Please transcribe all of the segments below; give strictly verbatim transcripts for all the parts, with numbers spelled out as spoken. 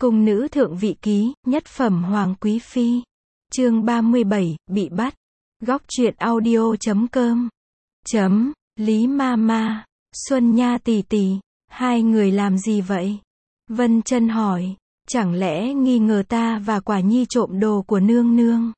Cung nữ thượng vị ký, nhất phẩm hoàng quý phi. Chương ba mươi bảy, bị bắt. Góc truyện audio chấm com. Chấm, Lý Mama, Xuân Nha tỷ tỷ, hai người làm gì vậy? Vân Chân hỏi, chẳng lẽ nghi ngờ ta và Quả Nhi trộm đồ của nương nương?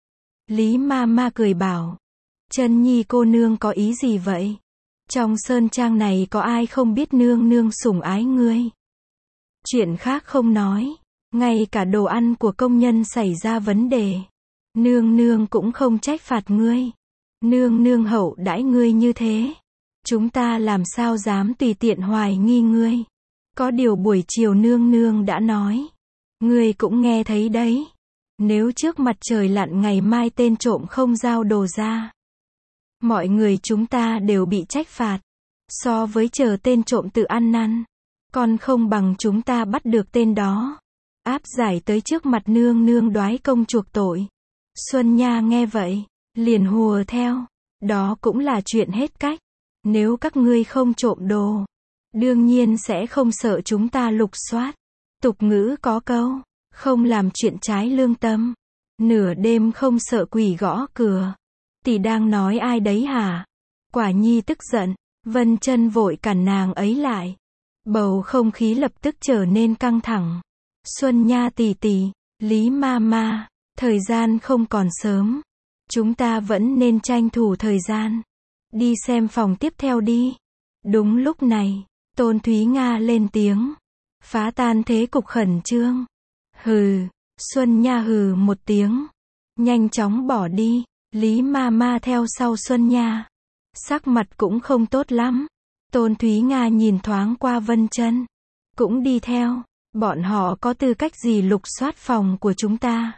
Lý Mama cười bảo, Chân Nhi cô nương có ý gì vậy? Trong sơn trang này có ai không biết nương nương sủng ái ngươi? Chuyện khác không nói, ngay cả đồ ăn của công nhân xảy ra vấn đề, nương nương cũng không trách phạt ngươi. Nương nương hậu đãi ngươi như thế, chúng ta làm sao dám tùy tiện hoài nghi ngươi. Có điều buổi chiều nương nương đã nói, ngươi cũng nghe thấy đấy, nếu trước mặt trời lặn ngày mai tên trộm không giao đồ ra, mọi người chúng ta đều bị trách phạt. So với chờ tên trộm tự ăn năn, còn không bằng chúng ta bắt được tên đó, áp giải tới trước mặt nương nương đoái công chuộc tội. Xuân Nha nghe vậy, liền hùa theo, đó cũng là chuyện hết cách. Nếu các ngươi không trộm đồ, đương nhiên sẽ không sợ chúng ta lục soát. Tục ngữ có câu, không làm chuyện trái lương tâm, nửa đêm không sợ quỷ gõ cửa. Tỷ đang nói ai đấy hả? Quả Nhi tức giận, Vân Chân vội cản nàng ấy lại. Bầu không khí lập tức trở nên căng thẳng. Xuân Nha tỷ tỷ, Lý Mama, thời gian không còn sớm, chúng ta vẫn nên tranh thủ thời gian, đi xem phòng tiếp theo đi. Đúng lúc này, Tôn Thúy Nga lên tiếng, phá tan thế cục khẩn trương. Hừ, Xuân Nha hừ một tiếng, nhanh chóng bỏ đi. Lý Mama theo sau Xuân Nha, sắc mặt cũng không tốt lắm. Tôn Thúy Nga nhìn thoáng qua Vân Chân, cũng đi theo. Bọn họ có tư cách gì lục soát phòng của chúng ta?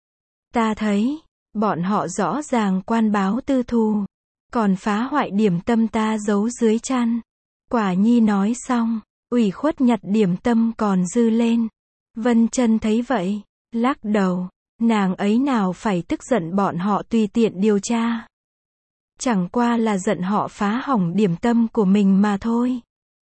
Ta thấy, bọn họ rõ ràng quan báo tư thù, còn phá hoại điểm tâm ta giấu dưới chăn. Quả Nhi nói xong, ủy khuất nhặt điểm tâm còn dư lên. Vân Chân thấy vậy, lắc đầu, nàng ấy nào phải tức giận bọn họ tùy tiện điều tra. Chẳng qua là giận họ phá hỏng điểm tâm của mình mà thôi.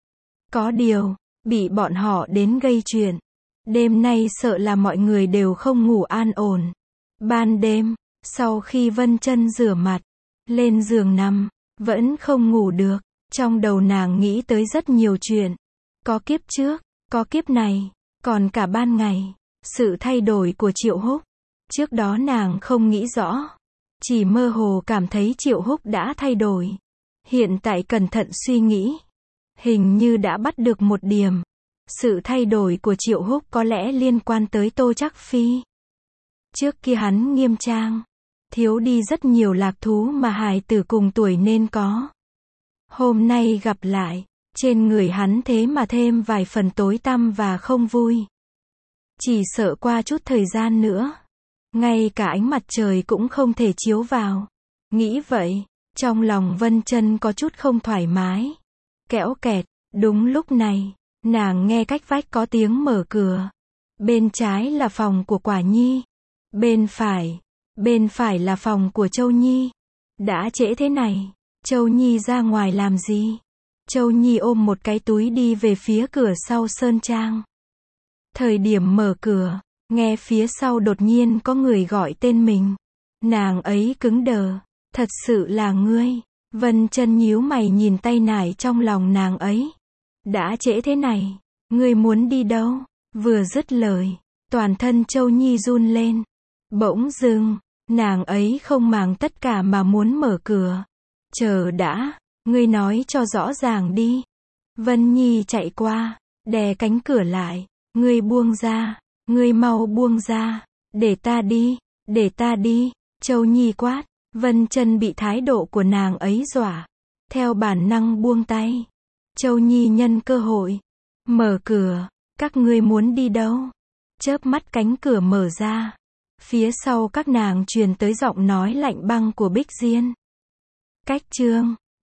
Có điều, bị bọn họ đến gây chuyện, đêm nay sợ là mọi người đều không ngủ an ổn. Ban đêm, sau khi Vân Chân rửa mặt, lên giường nằm, vẫn không ngủ được. Trong đầu nàng nghĩ tới rất nhiều chuyện. Có kiếp trước, có kiếp này, còn cả ban ngày. Sự thay đổi của Triệu Húc. Trước đó nàng không nghĩ rõ, chỉ mơ hồ cảm thấy Triệu Húc đã thay đổi. Hiện tại cẩn thận suy nghĩ, hình như đã bắt được một điểm. Sự thay đổi của Triệu Húc có lẽ liên quan tới Tô Trác Phi. Trước kia hắn nghiêm trang, thiếu đi rất nhiều lạc thú mà hài tử cùng tuổi nên có. Hôm nay gặp lại, trên người hắn thế mà thêm vài phần tối tăm và không vui. Chỉ sợ qua chút thời gian nữa, ngay cả ánh mặt trời cũng không thể chiếu vào. Nghĩ vậy, trong lòng Vân Chân có chút không thoải mái. Kẽo kẹt, đúng lúc này, nàng nghe cách vách có tiếng mở cửa. Bên trái là phòng của Quả Nhi, bên phải, bên phải là phòng của Châu Nhi. Đã trễ thế này, Châu Nhi ra ngoài làm gì? Châu Nhi ôm một cái túi đi về phía cửa sau sơn trang. Thời điểm mở cửa, nghe phía sau đột nhiên có người gọi tên mình. Nàng ấy cứng đờ, thật sự là ngươi? Vân Chân nhíu mày nhìn tay nải trong lòng nàng ấy. Đã trễ thế này, ngươi muốn đi đâu? Vừa dứt lời, toàn thân Châu Nhi run lên. Bỗng dưng, nàng ấy không màng tất cả mà muốn mở cửa. Chờ đã, ngươi nói cho rõ ràng đi. Vân Nhi chạy qua, đè cánh cửa lại. Ngươi buông ra, ngươi mau buông ra, để ta đi, để ta đi. Châu Nhi quát. Vân Chân bị thái độ của nàng ấy dọa, theo bản năng buông tay. Châu Nhi nhân cơ hội, mở cửa. Các ngươi muốn đi đâu? Chớp mắt cánh cửa mở ra. Phía sau các nàng truyền tới giọng nói lạnh băng của Bích Diên. Cách chương